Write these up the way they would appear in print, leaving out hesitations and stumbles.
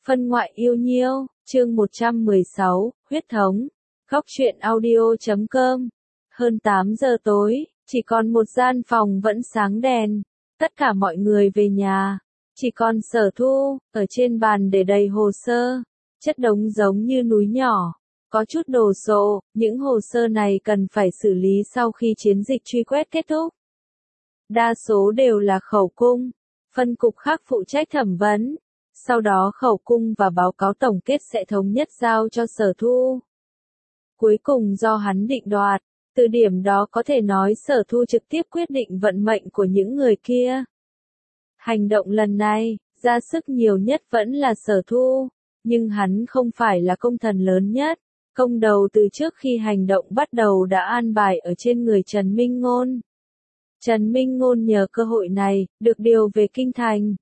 Phân ngoại yêu nhiêu, chương 116, huyết thống. Góc truyện audio.com. Hơn 8 giờ tối, chỉ còn một gian phòng vẫn sáng đèn. Tất cả mọi người về nhà. Chỉ còn Sở Thu, ở trên bàn để đầy hồ sơ. Chất đống giống như núi nhỏ. Có chút đồ sộ, những hồ sơ này cần phải xử lý sau khi chiến dịch truy quét kết thúc. Đa số đều là khẩu cung. Phân cục khác phụ trách thẩm vấn. Sau đó khẩu cung và báo cáo tổng kết sẽ thống nhất giao cho Sở Thu. Cuối cùng do hắn định đoạt, từ điểm đó có thể nói Sở Thu trực tiếp quyết định vận mệnh của những người kia. Hành động lần này, ra sức nhiều nhất vẫn là Sở Thu, nhưng hắn không phải là công thần lớn nhất. Công đầu từ trước khi hành động bắt đầu đã an bài ở trên người Trần Minh Ngôn. Trần Minh Ngôn nhờ cơ hội này, được điều về Kinh Thành.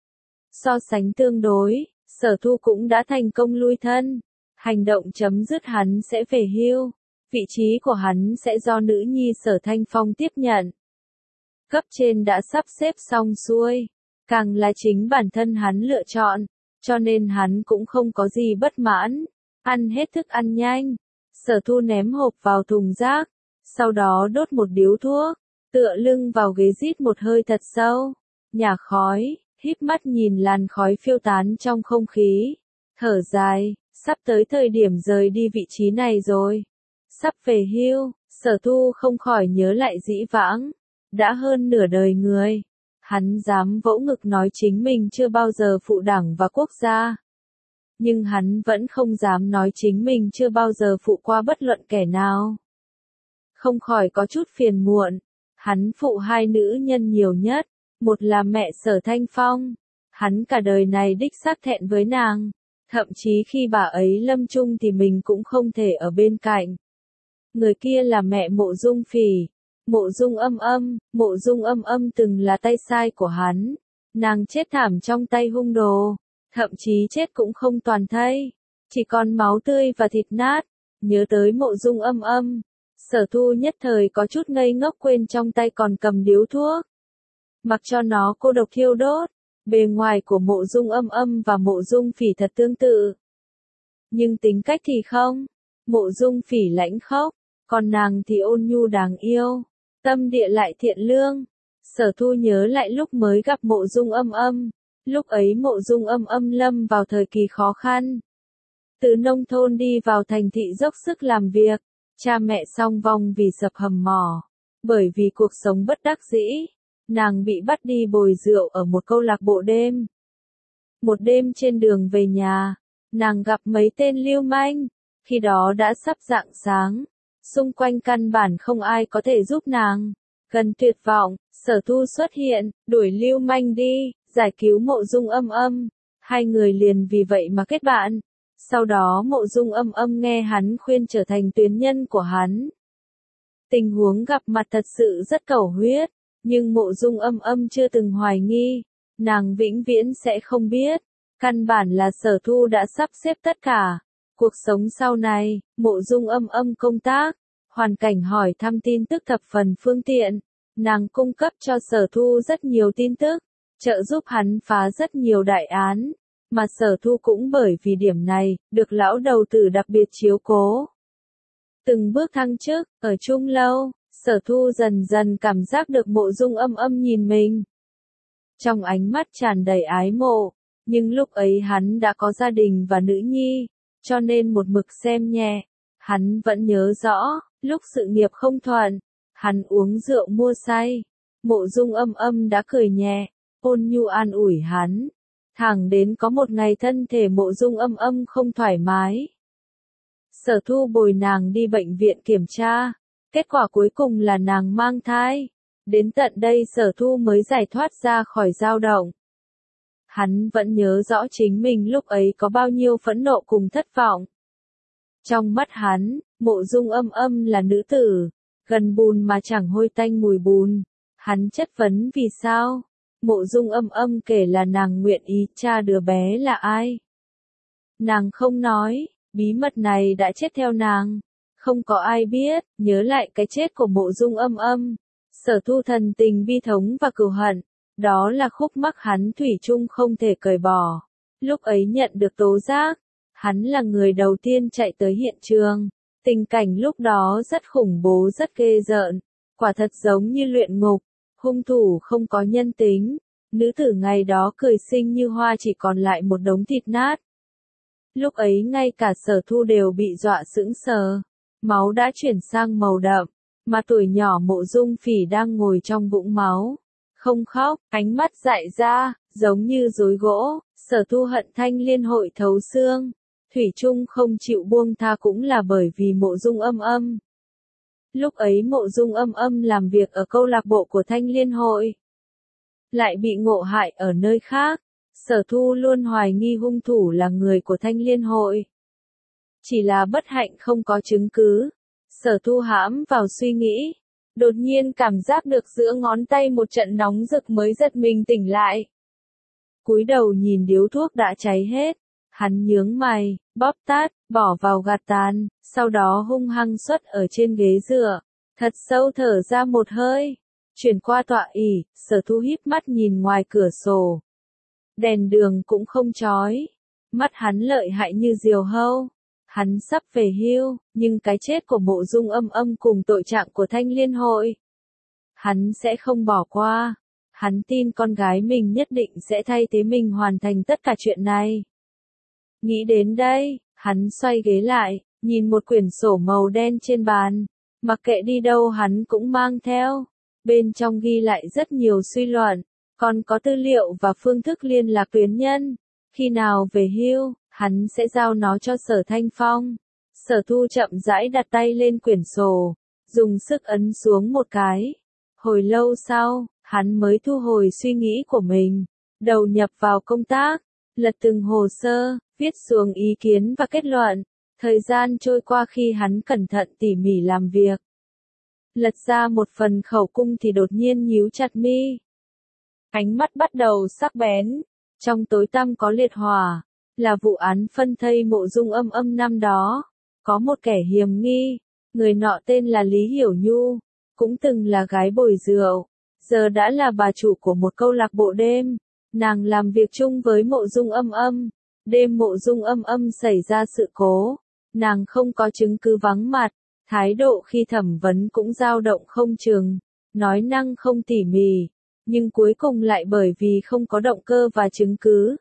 So sánh tương đối, Sở Thu cũng đã thành công lui thân. Hành động chấm dứt hắn sẽ về hưu. Vị trí của hắn sẽ do nữ nhi Sở Thanh Phong tiếp nhận. Cấp trên đã sắp xếp xong xuôi. Càng là chính bản thân hắn lựa chọn. Cho nên hắn cũng không có gì bất mãn. Ăn hết thức ăn nhanh. Sở Thu ném hộp vào thùng rác. Sau đó đốt một điếu thuốc. Tựa lưng vào ghế rít một hơi thật sâu. Nhả khói. Híp mắt nhìn làn khói phiêu tán trong không khí. Thở dài, sắp tới thời điểm rời đi vị trí này rồi. Sắp về hưu, Sở Thu không khỏi nhớ lại dĩ vãng. Đã hơn nửa đời người. Hắn dám vỗ ngực nói chính mình chưa bao giờ phụ đảng và quốc gia. Nhưng hắn vẫn không dám nói chính mình chưa bao giờ phụ qua bất luận kẻ nào. Không khỏi có chút phiền muộn. Hắn phụ hai nữ nhân nhiều nhất. Một là mẹ Sở Thanh Phong. Hắn cả đời này đích xác thẹn với nàng. Thậm chí khi bà ấy lâm chung thì mình cũng không thể ở bên cạnh. Người kia là mẹ Mộ Dung Phỉ. Mộ Dung Âm Âm từng là tay sai của hắn. Nàng chết thảm trong tay hung đồ. Thậm chí chết cũng không toàn thây. Chỉ còn máu tươi và thịt nát. Nhớ tới Mộ Dung Âm. Sở Thu nhất thời có chút ngây ngốc quên trong tay còn cầm điếu thuốc. Mặc cho nó cô độc thiêu đốt, bề ngoài của Mộ Dung Âm và Mộ Dung Phỉ thật tương tự. Nhưng tính cách thì không, Mộ Dung Phỉ lãnh khốc, còn nàng thì ôn nhu đáng yêu, tâm địa lại thiện lương. Sở Thu nhớ lại lúc mới gặp Mộ Dung Âm, lúc ấy Mộ Dung Âm lâm vào thời kỳ khó khăn. Từ nông thôn đi vào thành thị dốc sức làm việc, cha mẹ song vong vì sập hầm mỏ, bởi vì cuộc sống bất đắc dĩ. Nàng bị bắt đi bồi rượu ở một câu lạc bộ đêm. Một đêm trên đường về nhà, nàng gặp mấy tên lưu manh, khi đó đã sắp rạng sáng, xung quanh căn bản không ai có thể giúp nàng. Gần tuyệt vọng, Sở Thu xuất hiện, đuổi lưu manh đi, giải cứu Mộ Dung Âm. Hai người liền vì vậy mà kết bạn. Sau đó Mộ Dung Âm nghe hắn khuyên trở thành tuyến nhân của hắn. Tình huống gặp mặt thật sự rất cầu huyết. Nhưng Mộ Dung Âm chưa từng hoài nghi, nàng vĩnh viễn sẽ không biết, căn bản là Sở Thu đã sắp xếp tất cả. Cuộc sống sau này, Mộ Dung Âm công tác, hoàn cảnh hỏi thăm tin tức thập phần phương tiện, nàng cung cấp cho Sở Thu rất nhiều tin tức, trợ giúp hắn phá rất nhiều đại án, mà Sở Thu cũng bởi vì điểm này, được lão đầu tử đặc biệt chiếu cố. Từng bước thăng chức, ở chung lâu. Sở Thu dần dần cảm giác được Mộ Dung Âm nhìn mình. Trong ánh mắt tràn đầy ái mộ, nhưng lúc ấy hắn đã có gia đình và nữ nhi, cho nên một mực xem nhẹ. Hắn vẫn nhớ rõ, lúc sự nghiệp không thuận, hắn uống rượu mua say. Mộ Dung Âm đã cười nhẹ, ôn nhu an ủi hắn. Thẳng đến có một ngày thân thể Mộ Dung Âm không thoải mái. Sở Thu bồi nàng đi bệnh viện kiểm tra. Kết quả cuối cùng là nàng mang thai. Đến tận đây Sở Thu mới giải thoát ra khỏi dao động. Hắn vẫn nhớ rõ chính mình lúc ấy có bao nhiêu phẫn nộ cùng thất vọng. Trong mắt hắn, Mộ Dung Âm là nữ tử, gần bùn mà chẳng hôi tanh mùi bùn. Hắn chất vấn vì sao? Mộ Dung Âm kể là nàng nguyện ý tra đứa bé là ai. Nàng không nói, bí mật này đã chết theo nàng. Không có ai biết, nhớ lại cái chết của Mộ Dung Âm. Sở Thu thần tình bi thống và cừu hận, đó là khúc mắc hắn thủy chung không thể cởi bỏ. Lúc ấy nhận được tố giác, hắn là người đầu tiên chạy tới hiện trường. Tình cảnh lúc đó rất khủng bố rất ghê rợn, quả thật giống như luyện ngục, hung thủ không có nhân tính, nữ tử ngày đó cười xinh như hoa chỉ còn lại một đống thịt nát. Lúc ấy ngay cả Sở Thu đều bị dọa sững sờ, máu đã chuyển sang màu đậm, mà tuổi nhỏ Mộ Dung Phỉ đang ngồi trong vũng máu, không khóc, ánh mắt dại ra, giống như rối gỗ. Sở Thu hận Thanh Liên hội thấu xương, thủy chung không chịu buông tha cũng là bởi vì Mộ Dung Âm Âm. Lúc ấy Mộ Dung Âm Âm làm việc ở câu lạc bộ của Thanh Liên hội, lại bị ngộ hại ở nơi khác. Sở Thu luôn hoài nghi hung thủ là người của Thanh Liên hội. Chỉ là bất hạnh không có chứng cứ. Sở Thu hãm vào suy nghĩ, đột nhiên cảm giác được giữa ngón tay một trận nóng rực mới giật mình tỉnh lại. Cúi đầu nhìn điếu thuốc đã cháy hết, hắn nhướng mày, bóp tát, bỏ vào gạt tàn, sau đó hung hăng xuất ở trên ghế dựa, thật sâu thở ra một hơi, chuyển qua tọa ỷ. Sở Thu híp mắt nhìn ngoài cửa sổ. Đèn đường cũng không chói, mắt hắn lợi hại như diều hâu. Hắn sắp về hưu, nhưng cái chết của Mộ Dung Âm Âm cùng tội trạng của Thanh Liên hội, hắn sẽ không bỏ qua. Hắn tin con gái mình nhất định sẽ thay thế mình hoàn thành tất cả chuyện này. Nghĩ đến đây, hắn xoay ghế lại, nhìn một quyển sổ màu đen trên bàn. Mặc kệ đi đâu hắn cũng mang theo. Bên trong ghi lại rất nhiều suy luận, còn có tư liệu và phương thức liên lạc tuyến nhân. Khi nào về hưu, hắn sẽ giao nó cho Sở Thanh Phong. Sở Thu chậm rãi đặt tay lên quyển sổ, dùng sức ấn xuống một cái. Hồi lâu sau, hắn mới thu hồi suy nghĩ của mình, đầu nhập vào công tác, lật từng hồ sơ, viết xuống ý kiến và kết luận. Thời gian trôi qua khi hắn cẩn thận tỉ mỉ làm việc. Lật ra một phần khẩu cung thì đột nhiên nhíu chặt mi. Ánh mắt bắt đầu sắc bén, trong tối tăm có liệt hỏa, là vụ án phân thây Mộ Dung Âm Âm năm đó. Có một kẻ hiềm nghi, người nọ tên là Lý Hiểu Nhu, cũng từng là gái bồi rượu, giờ đã là bà chủ của một câu lạc bộ đêm. Nàng làm việc chung với Mộ Dung Âm Âm. Đêm Mộ Dung Âm Âm xảy ra sự cố, nàng không có chứng cứ vắng mặt, thái độ khi thẩm vấn cũng dao động không chừng, nói năng không tỉ mỉ, nhưng cuối cùng lại bởi vì không có động cơ và chứng cứ,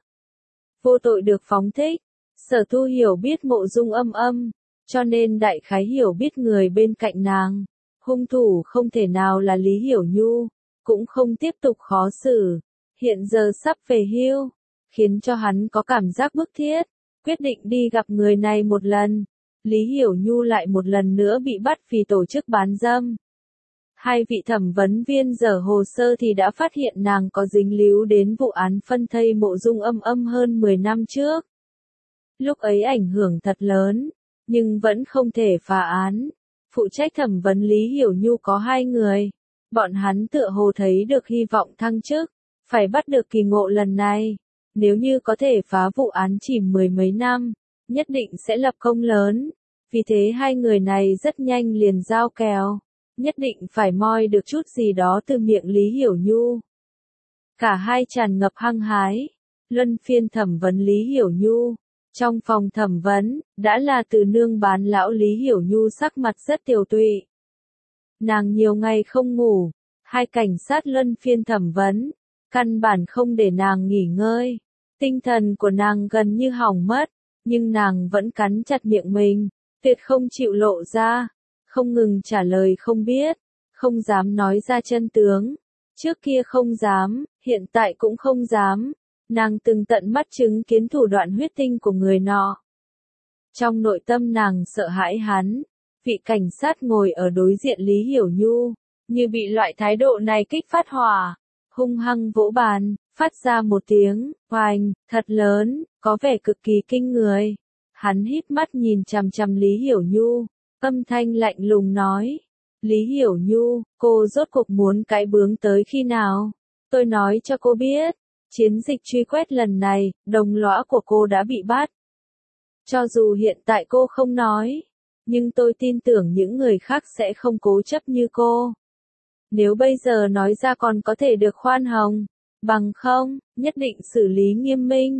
vô tội được phóng thích. Sở Thu hiểu biết Mộ Dung Âm Âm, cho nên đại khái hiểu biết người bên cạnh nàng. Hung thủ không thể nào là Lý Hiểu Nhu, cũng không tiếp tục khó xử. Hiện giờ sắp về hưu, khiến cho hắn có cảm giác bức thiết, quyết định đi gặp người này một lần. Lý Hiểu Nhu lại một lần nữa bị bắt vì tổ chức bán dâm. Hai vị thẩm vấn viên dở hồ sơ thì đã phát hiện nàng có dính líu đến vụ án phân thây Mộ Dung Âm Âm hơn 10 năm trước. Lúc ấy ảnh hưởng thật lớn, nhưng vẫn không thể phá án. Phụ trách thẩm vấn Lý Hiểu Nhu có 2 người. Bọn hắn tựa hồ thấy được hy vọng thăng chức, phải bắt được kỳ ngộ lần này. Nếu như có thể phá vụ án chìm 10 mấy năm, nhất định sẽ lập công lớn. Vì thế 2 người này rất nhanh liền giao kèo, nhất định phải moi được chút gì đó từ miệng Lý Hiểu Nhu. Cả hai tràn ngập hăng hái, luân phiên thẩm vấn Lý Hiểu Nhu. Trong phòng thẩm vấn, đã là Từ Nương bán lão Lý Hiểu Nhu sắc mặt rất tiều tụy. Nàng nhiều ngày không ngủ, 2 cảnh sát luân phiên thẩm vấn, căn bản không để nàng nghỉ ngơi. Tinh thần của nàng gần như hỏng mất, nhưng nàng vẫn cắn chặt miệng mình, tuyệt không chịu lộ ra, không ngừng trả lời không biết, không dám nói ra chân tướng. Trước kia không dám, hiện tại cũng không dám. Nàng từng tận mắt chứng kiến thủ đoạn huyết tinh của người nọ. Trong nội tâm nàng sợ hãi hắn. Vị cảnh sát ngồi ở đối diện Lý Hiểu Nhu, như bị loại thái độ này kích phát hỏa, hung hăng vỗ bàn, phát ra một tiếng oanh thật lớn, có vẻ cực kỳ kinh người. Hắn híp mắt nhìn chằm chằm Lý Hiểu Nhu, âm thanh lạnh lùng nói: Lý Hiểu Nhu, cô rốt cuộc muốn cái bướng tới khi nào? Tôi nói cho cô biết, chiến dịch truy quét lần này, đồng lõa của cô đã bị bắt. Cho dù hiện tại cô không nói, nhưng tôi tin tưởng những người khác sẽ không cố chấp như cô. Nếu bây giờ nói ra còn có thể được khoan hồng, bằng không, nhất định xử lý nghiêm minh.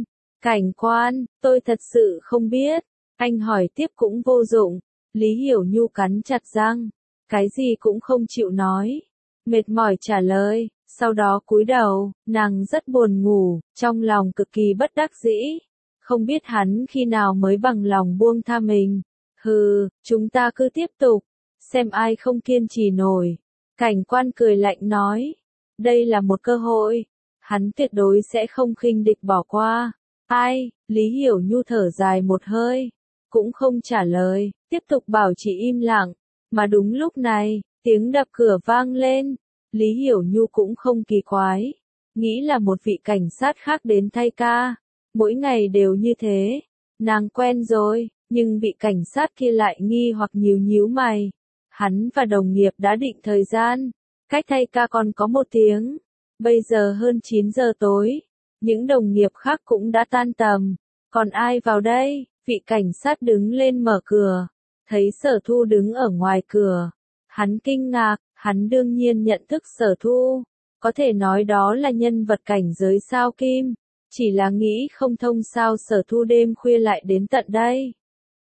Cảnh quan, tôi thật sự không biết. Anh hỏi tiếp cũng vô dụng. Lý Hiểu Nhu cắn chặt răng. Cái gì cũng không chịu nói. Mệt mỏi trả lời, sau đó cúi đầu, nàng rất buồn ngủ, trong lòng cực kỳ bất đắc dĩ. Không biết hắn khi nào mới bằng lòng buông tha mình. Hừ, chúng ta cứ tiếp tục, xem ai không kiên trì nổi. Cảnh quan cười lạnh nói, đây là một cơ hội, hắn tuyệt đối sẽ không khinh địch bỏ qua. Ai, Lý Hiểu Nhu thở dài một hơi, cũng không trả lời, tiếp tục bảo trì im lặng. Mà đúng lúc này, tiếng đập cửa vang lên, Lý Hiểu Nhu cũng không kỳ quái, nghĩ là một vị cảnh sát khác đến thay ca. Mỗi ngày đều như thế, nàng quen rồi, nhưng vị cảnh sát kia lại nghi hoặc nhíu mày. Hắn và đồng nghiệp đã định thời gian, cách thay ca còn có 1 tiếng. Bây giờ hơn 9 giờ tối, những đồng nghiệp khác cũng đã tan tầm. Còn ai vào đây? Vị cảnh sát đứng lên mở cửa, thấy Sở Thu đứng ở ngoài cửa. Hắn kinh ngạc, hắn đương nhiên nhận thức Sở Thu, có thể nói đó là nhân vật cảnh giới sao kim. Chỉ là nghĩ không thông sao Sở Thu đêm khuya lại đến tận đây.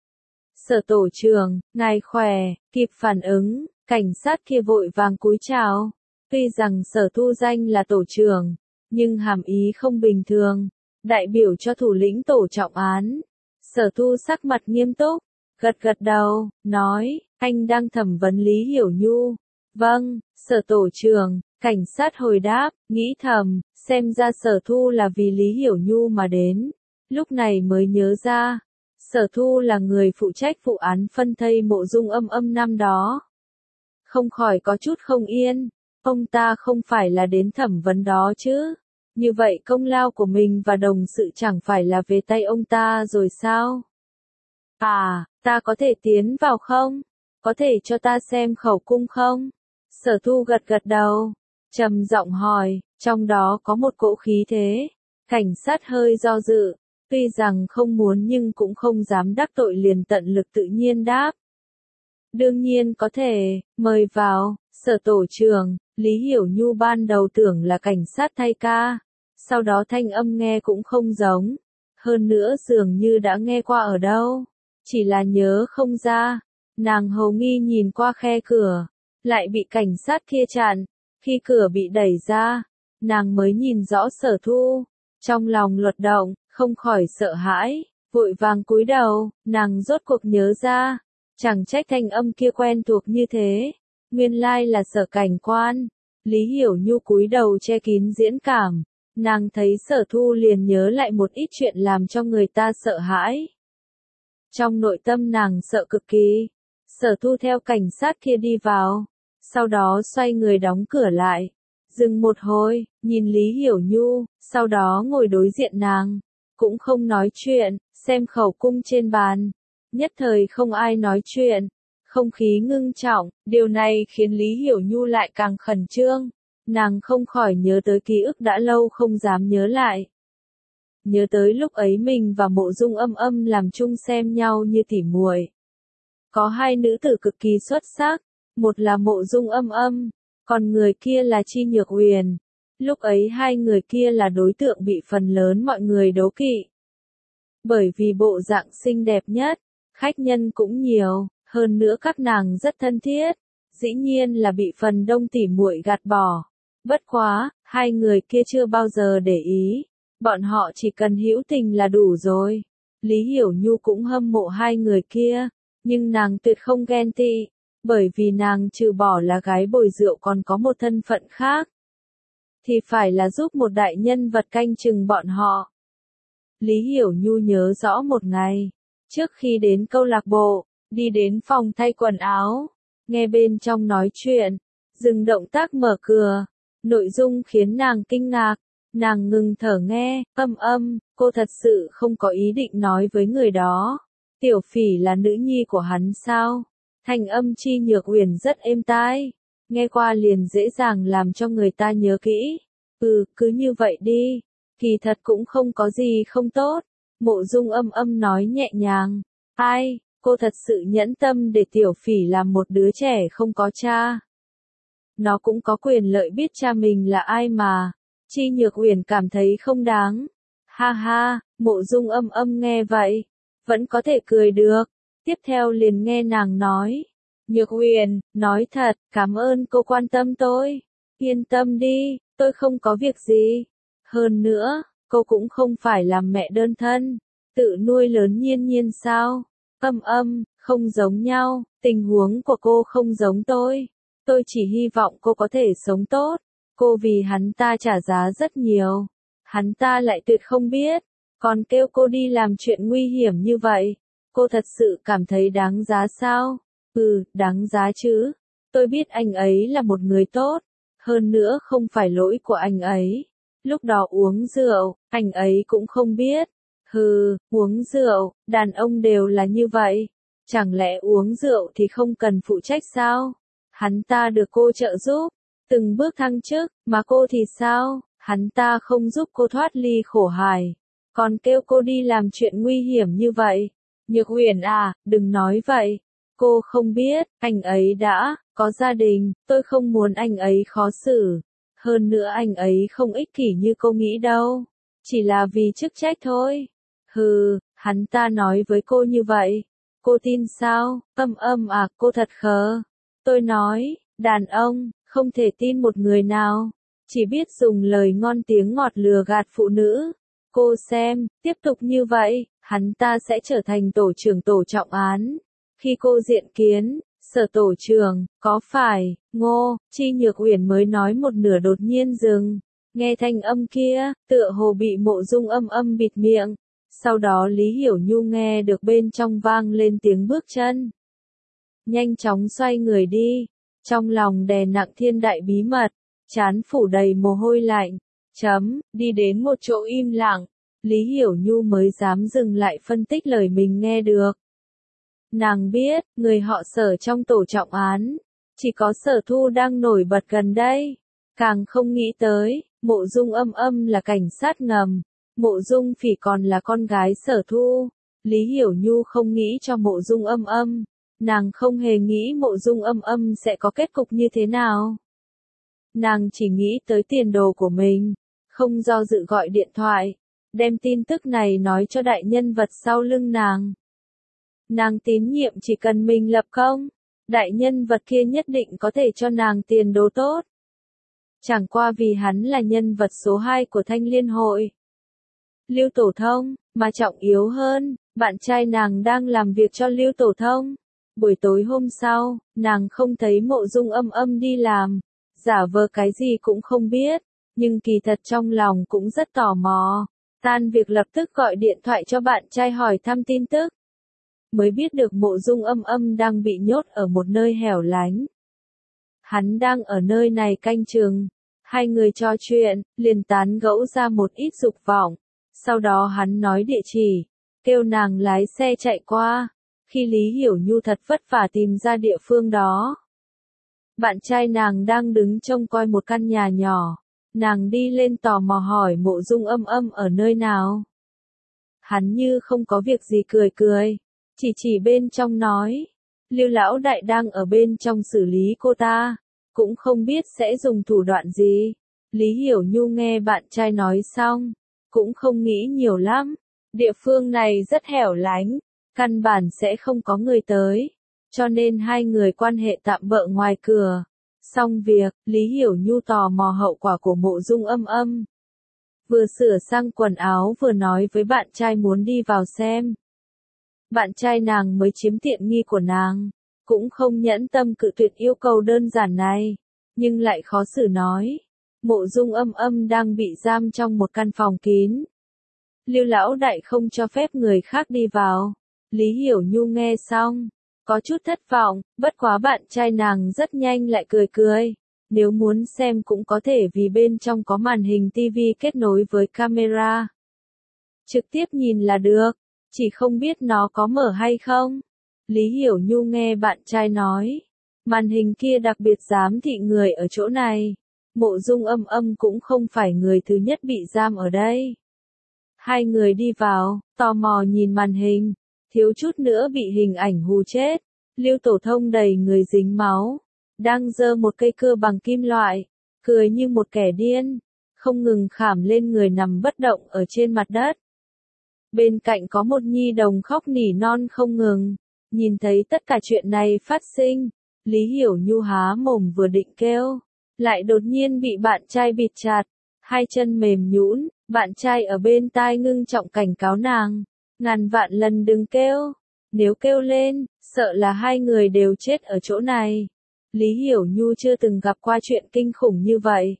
Sở tổ trưởng, ngài khỏe, kịp phản ứng, cảnh sát kia vội vàng cúi chào. Tuy rằng Sở Thu danh là tổ trưởng, nhưng hàm ý không bình thường, đại biểu cho thủ lĩnh tổ trọng án. Sở Thu sắc mặt nghiêm túc, gật đầu, nói, anh đang thẩm vấn Lý Hiểu Nhu. Vâng, Sở tổ trưởng, cảnh sát hồi đáp, nghĩ thầm, xem ra Sở Thu là vì Lý Hiểu Nhu mà đến. Lúc này mới nhớ ra, Sở Thu là người phụ trách vụ án phân thây Mộ Dung Âm năm đó. Không khỏi có chút không yên, ông ta không phải là đến thẩm vấn đó chứ. Như vậy công lao của mình và đồng sự chẳng phải là về tay ông ta rồi sao? À, ta có thể tiến vào không? Có thể cho ta xem khẩu cung không? Sở Thu gật đầu, trầm giọng hỏi, trong đó có một cỗ khí thế. Cảnh sát hơi do dự, tuy rằng không muốn nhưng cũng không dám đắc tội liền tận lực tự nhiên đáp. Đương nhiên có thể, mời vào. Sở tổ trưởng, Lý Hiểu Nhu ban đầu tưởng là cảnh sát thay ca, sau đó thanh âm nghe cũng không giống, hơn nữa dường như đã nghe qua ở đâu, chỉ là nhớ không ra. Nàng hầu nghi nhìn qua khe cửa, lại bị cảnh sát kia chặn. Khi cửa bị đẩy ra, nàng mới nhìn rõ Sở Thu, trong lòng luật động, không khỏi sợ hãi, vội vàng cúi đầu. Nàng rốt cuộc nhớ ra, chẳng trách thanh âm kia quen thuộc như thế, nguyên lai là Sở cảnh quan. Lý Hiểu Nhu cúi đầu che kín diễn cảm, nàng thấy Sở Thu liền nhớ lại một ít chuyện làm cho người ta sợ hãi. Trong nội tâm nàng sợ cực kỳ. Sở Thu theo cảnh sát kia đi vào, sau đó xoay người đóng cửa lại, dừng một hồi, nhìn Lý Hiểu Nhu, sau đó ngồi đối diện nàng, cũng không nói chuyện, xem khẩu cung trên bàn. Nhất thời không ai nói chuyện, không khí ngưng trọng, điều này khiến Lý Hiểu Nhu lại càng khẩn trương. Nàng không khỏi nhớ tới ký ức đã lâu không dám nhớ lại. Nhớ tới lúc ấy mình và Mộ Dung Âm làm chung xem nhau như tỉ muội. Có 2 nữ tử cực kỳ xuất sắc, một là Mộ Dung Âm, còn người kia là Chi Nhược Huyền. Lúc ấy 2 người kia là đối tượng bị phần lớn mọi người đố kỵ. Bởi vì bộ dạng xinh đẹp nhất, khách nhân cũng nhiều, hơn nữa các nàng rất thân thiết, dĩ nhiên là bị phần đông tỉ muội gạt bỏ. Bất quá, 2 người kia chưa bao giờ để ý, bọn họ chỉ cần hữu tình là đủ rồi. Lý Hiểu Nhu cũng hâm mộ 2 người kia, nhưng nàng tuyệt không ghen tị, bởi vì nàng trừ bỏ là gái bồi rượu còn có một thân phận khác, thì phải là giúp một đại nhân vật canh chừng bọn họ. Lý Hiểu Nhu nhớ rõ một ngày, trước khi đến câu lạc bộ, đi đến phòng thay quần áo, nghe bên trong nói chuyện, dừng động tác mở cửa, nội dung khiến nàng kinh ngạc, nàng ngừng thở nghe, cô thật sự không có ý định nói với người đó. Tiểu Phỉ là nữ nhi của hắn sao? Thanh âm Chi Nhược Huyền rất êm tai, nghe qua liền dễ dàng làm cho người ta nhớ kỹ. Cứ như vậy đi, kỳ thật cũng không có gì không tốt. Mộ Dung Âm nói nhẹ nhàng. Ai, cô thật sự nhẫn tâm để Tiểu Phỉ làm một đứa trẻ không có cha. Nó cũng có quyền lợi biết cha mình là ai mà. Chi Nhược Huyền cảm thấy không đáng. Ha ha, Mộ Dung Âm Âm nghe vậy, vẫn có thể cười được. Tiếp theo liền nghe nàng nói, Nhược Huyền, nói thật, cảm ơn cô quan tâm tôi. Yên tâm đi, tôi không có việc gì. Hơn nữa, cô cũng không phải làm mẹ đơn thân, tự nuôi lớn Nhiên Nhiên sao? Âm Âm, không giống nhau, tình huống của cô không giống tôi. Tôi chỉ hy vọng cô có thể sống tốt. Cô vì hắn ta trả giá rất nhiều. Hắn ta lại tuyệt không biết, còn kêu cô đi làm chuyện nguy hiểm như vậy. Cô thật sự cảm thấy đáng giá sao? Đáng giá chứ. Tôi biết anh ấy là một người tốt. Hơn nữa không phải lỗi của anh ấy. Lúc đó uống rượu, anh ấy cũng không biết. Uống rượu, đàn ông đều là như vậy. Chẳng lẽ uống rượu thì không cần phụ trách sao? Hắn ta được cô trợ giúp, từng bước thăng chức, mà cô thì sao? Hắn ta không giúp cô thoát ly khổ hải, còn kêu cô đi làm chuyện nguy hiểm như vậy. Nhược Huyền à, đừng nói vậy. Cô không biết, anh ấy đã có gia đình, tôi không muốn anh ấy khó xử. Hơn nữa anh ấy không ích kỷ như cô nghĩ đâu. Chỉ là vì chức trách thôi. Hắn ta nói với cô như vậy. Cô tin sao? Âm Âm à, cô thật khờ. Tôi nói, đàn ông, không thể tin một người nào. Chỉ biết dùng lời ngon tiếng ngọt lừa gạt phụ nữ. Cô xem, tiếp tục như vậy, hắn ta sẽ trở thành tổ trưởng tổ trọng án. Khi cô diện kiến, Sở tổ trưởng, có phải, Ngô, Chi Nhược Uyển mới nói một nửa đột nhiên dừng. Nghe thanh âm kia, tựa hồ bị Mộ Dung Âm Âm bịt miệng. Sau đó Lý Hiểu Nhu nghe được bên trong vang lên tiếng bước chân. Nhanh chóng xoay người đi, trong lòng đè nặng thiên đại bí mật, trán phủ đầy mồ hôi lạnh. Đi đến một chỗ im lặng, Lý Hiểu Nhu mới dám dừng lại phân tích lời mình nghe được. Nàng biết, người họ Sở trong tổ trọng án, chỉ có Sở Thu đang nổi bật gần đây. Càng không nghĩ tới, Mộ Dung Âm Âm là cảnh sát ngầm, Mộ Dung Phỉ còn là con gái Sở Thu. Lý Hiểu Nhu không nghĩ cho Mộ Dung Âm Âm, nàng không hề nghĩ Mộ Dung Âm Âm sẽ có kết cục như thế nào. Nàng chỉ nghĩ tới tiền đồ của mình, không do dự gọi điện thoại, đem tin tức này nói cho đại nhân vật sau lưng nàng. Nàng tín nhiệm chỉ cần mình lập công, đại nhân vật kia nhất định có thể cho nàng tiền đồ tốt. Chẳng qua vì hắn là nhân vật số 2 của Thanh Liên hội. Lưu Tổ Thông, mà trọng yếu hơn, bạn trai nàng đang làm việc cho Lưu Tổ Thông. Buổi tối hôm sau, nàng không thấy Mộ Dung Âm Âm đi làm, giả vờ cái gì cũng không biết, nhưng kỳ thật trong lòng cũng rất tò mò. Tan việc lập tức gọi điện thoại cho bạn trai hỏi thăm tin tức. Mới biết được Mộ Dung Âm Âm đang bị nhốt ở một nơi hẻo lánh. Hắn đang ở nơi này canh chừng. Hai người trò chuyện, liền tán gẫu ra một ít dục vọng. Sau đó hắn nói địa chỉ, kêu nàng lái xe chạy qua. Khi Lý Hiểu Nhu thật vất vả tìm ra địa phương đó. Bạn trai nàng đang đứng trông coi một căn nhà nhỏ. Nàng đi lên tò mò hỏi Mộ Dung Âm Âm ở nơi nào. Hắn như không có việc gì cười cười, chỉ bên trong nói, Lưu lão đại đang ở bên trong xử lý cô ta, cũng không biết sẽ dùng thủ đoạn gì. Lý Hiểu Nhu nghe bạn trai nói xong, cũng không nghĩ nhiều lắm, địa phương này rất hẻo lánh, căn bản sẽ không có người tới, cho nên hai người quan hệ tạm bợ ngoài cửa. Xong việc, Lý Hiểu Nhu tò mò hậu quả của Mộ Dung Âm Âm. Vừa sửa sang quần áo vừa nói với bạn trai muốn đi vào xem. Bạn trai nàng mới chiếm tiện nghi của nàng, cũng không nhẫn tâm cự tuyệt yêu cầu đơn giản này, nhưng lại khó xử nói. Mộ Dung Âm Âm đang bị giam trong một căn phòng kín. Lưu lão đại không cho phép người khác đi vào. Lý Hiểu Nhu nghe xong, có chút thất vọng, bất quá bạn trai nàng rất nhanh lại cười cười. Nếu muốn xem cũng có thể vì bên trong có màn hình TV kết nối với camera. Trực tiếp nhìn là được, chỉ không biết nó có mở hay không. Lý Hiểu Nhu nghe bạn trai nói, màn hình kia đặc biệt giám thị người ở chỗ này. Mộ Dung Âm Âm cũng không phải người thứ nhất bị giam ở đây. Hai người đi vào, tò mò nhìn màn hình, thiếu chút nữa bị hình ảnh hù chết. Lưu Tổ Thông đầy người dính máu, đang giơ một cây cưa bằng kim loại, cười như một kẻ điên, không ngừng khảm lên người nằm bất động ở trên mặt đất. Bên cạnh có một nhi đồng khóc nỉ non không ngừng. Nhìn thấy tất cả chuyện này phát sinh, Lý Hiểu Nhu há mồm vừa định kêu, lại đột nhiên bị bạn trai bịt chặt, hai chân mềm nhũn, bạn trai ở bên tai ngưng trọng cảnh cáo nàng, ngàn vạn lần đừng kêu, nếu kêu lên, sợ là hai người đều chết ở chỗ này. Lý Hiểu Nhu chưa từng gặp qua chuyện kinh khủng như vậy.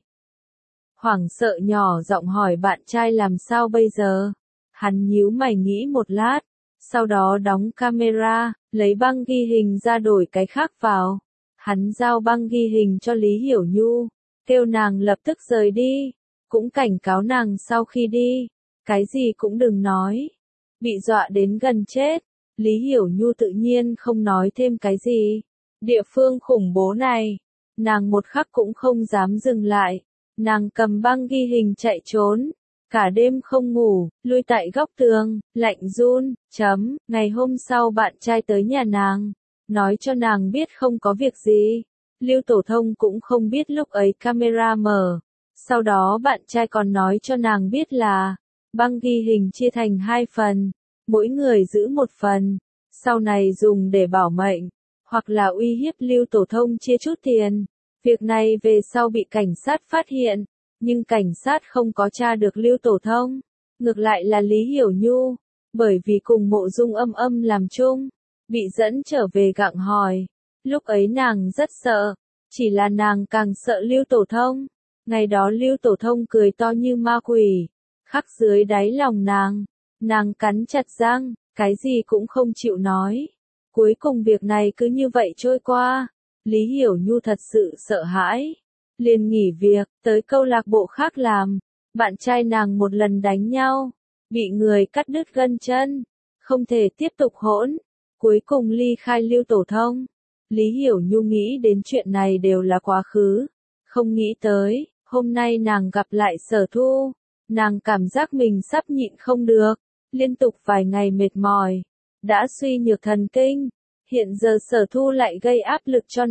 Hoảng sợ nhỏ giọng hỏi bạn trai làm sao bây giờ. Hắn nhíu mày nghĩ một lát, sau đó đóng camera, lấy băng ghi hình ra đổi cái khác vào. Hắn giao băng ghi hình cho Lý Hiểu Nhu, kêu nàng lập tức rời đi, cũng cảnh cáo nàng sau khi đi, cái gì cũng đừng nói. Bị dọa đến gần chết, Lý Hiểu Nhu tự nhiên không nói thêm cái gì. Địa phương khủng bố này, nàng một khắc cũng không dám dừng lại. Nàng cầm băng ghi hình chạy trốn, cả đêm không ngủ, lui tại góc tường, lạnh run, Ngày hôm sau bạn trai tới nhà nàng, nói cho nàng biết không có việc gì. Lưu Tổ Thông cũng không biết lúc ấy camera mở. Sau đó bạn trai còn nói cho nàng biết là, băng ghi hình chia thành 2 phần, mỗi người giữ 1 phần, sau này dùng để bảo mệnh, hoặc là uy hiếp Lưu Tổ Thông chia chút tiền. Việc này về sau bị cảnh sát phát hiện, nhưng cảnh sát không có tra được Lưu Tổ Thông, ngược lại là Lý Hiểu Nhu, bởi vì cùng Mộ Dung Âm Âm làm chung, bị dẫn trở về gặng hỏi. Lúc ấy nàng rất sợ, chỉ là nàng càng sợ Lưu Tổ Thông. Ngày đó Lưu Tổ Thông cười to như ma quỷ, khắc dưới đáy lòng nàng cắn chặt răng, cái gì cũng không chịu nói. Cuối cùng việc này cứ như vậy trôi qua. Lý Hiểu Nhu thật sự sợ hãi, liền nghỉ việc, tới câu lạc bộ khác làm. Bạn trai nàng một lần đánh nhau, bị người cắt đứt gân chân, không thể tiếp tục hỗn, cuối cùng ly khai Lưu Tổ Thông. Lý Hiểu Nhu nghĩ đến chuyện này đều là quá khứ, không nghĩ tới, hôm nay nàng gặp lại Sở Thu, nàng cảm giác mình sắp nhịn không được, liên tục vài ngày mệt mỏi, đã suy nhược thần kinh. Hiện giờ Sở Thu lại gây áp lực cho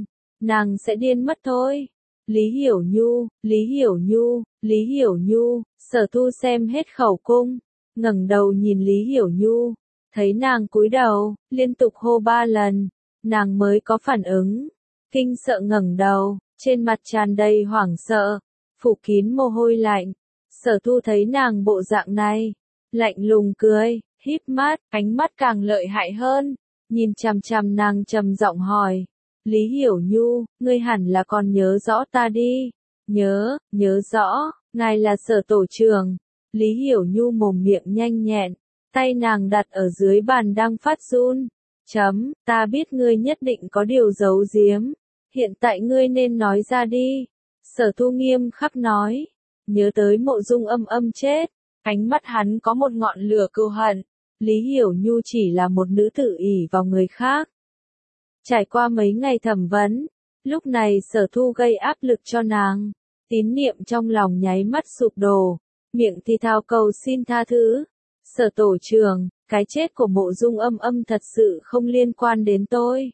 nàng sẽ điên mất thôi. Lý Hiểu Nhu, Lý Hiểu Nhu, Lý Hiểu Nhu, Sở Thu xem hết khẩu cung, ngẩng đầu nhìn Lý Hiểu Nhu, thấy nàng cúi đầu, liên tục hô 3 lần, nàng mới có phản ứng, kinh sợ ngẩng đầu, trên mặt tràn đầy hoảng sợ, phủ kín mồ hôi lạnh. Sở Thu thấy nàng bộ dạng này, lạnh lùng cười, híp mắt, ánh mắt càng lợi hại hơn. Nhìn chằm chằm nàng trầm giọng hỏi, Lý Hiểu Nhu, ngươi hẳn là còn nhớ rõ ta đi. Nhớ rõ, ngài là Sở tổ trưởng. Lý Hiểu Nhu mồm miệng nhanh nhẹn, tay nàng đặt ở dưới bàn đang phát run. Ta biết ngươi nhất định có điều giấu giếm, hiện tại ngươi nên nói ra đi. Sở Thu nghiêm khắc nói, nhớ tới Mộ Dung Âm Âm chết, ánh mắt hắn có một ngọn lửa cừu hận. Lý Hiểu Nhu chỉ là một nữ tử ỷ vào người khác. Trải qua mấy ngày thẩm vấn, lúc này Sở Thu gây áp lực cho nàng, tín niệm trong lòng nháy mắt sụp đổ, miệng thì thào cầu xin tha thứ. Sở tổ trưởng, cái chết của Mộ Dung Âm Âm thật sự không liên quan đến tôi.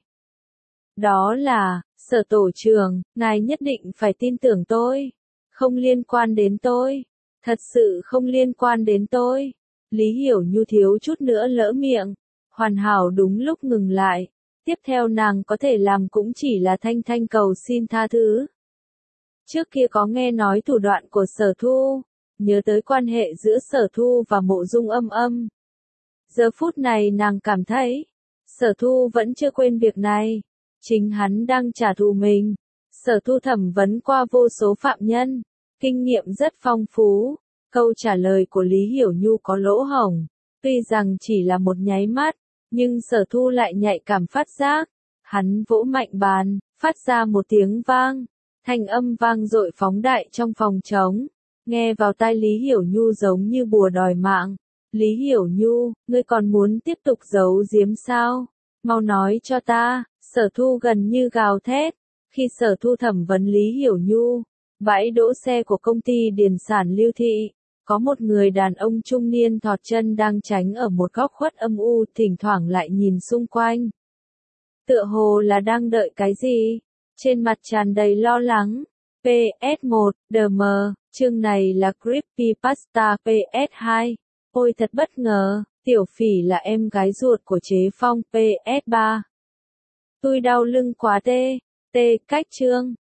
Đó là, Sở tổ trưởng, ngài nhất định phải tin tưởng tôi. Không liên quan đến tôi. Thật sự không liên quan đến tôi. Lý Hiểu Nhu thiếu chút nữa lỡ miệng, hoàn hảo đúng lúc ngừng lại. Tiếp theo nàng có thể làm cũng chỉ là thanh thanh cầu xin tha thứ. Trước kia có nghe nói thủ đoạn của Sở Thu, nhớ tới quan hệ giữa Sở Thu và Mộ Dung Âm Âm. Giờ phút này nàng cảm thấy, Sở Thu vẫn chưa quên việc này, chính hắn đang trả thù mình. Sở Thu thẩm vấn qua vô số phạm nhân, kinh nghiệm rất phong phú. Câu trả lời của Lý Hiểu Nhu có lỗ hổng, tuy rằng chỉ là một nháy mắt, nhưng Sở Thu lại nhạy cảm phát giác. Hắn vỗ mạnh bàn, phát ra một tiếng vang, thanh âm vang dội phóng đại trong phòng trống, nghe vào tai Lý Hiểu Nhu giống như bùa đòi mạng. Lý Hiểu Nhu, ngươi còn muốn tiếp tục giấu giếm sao? Mau nói cho ta. Sở Thu gần như gào thét. Khi Sở Thu thẩm vấn Lý Hiểu Nhu, bãi đỗ xe của công ty điền sản Lưu Thị, có một người đàn ông trung niên thọt chân đang tránh ở một góc khuất âm u, thỉnh thoảng lại nhìn xung quanh. Tựa hồ là đang đợi cái gì? Trên mặt tràn đầy lo lắng. PS1, DM, chương này là Creepypasta PS2. Ôi thật bất ngờ, Tiểu Phỉ là em gái ruột của Chế Phong PS3. Tôi đau lưng quá tê, cách chương.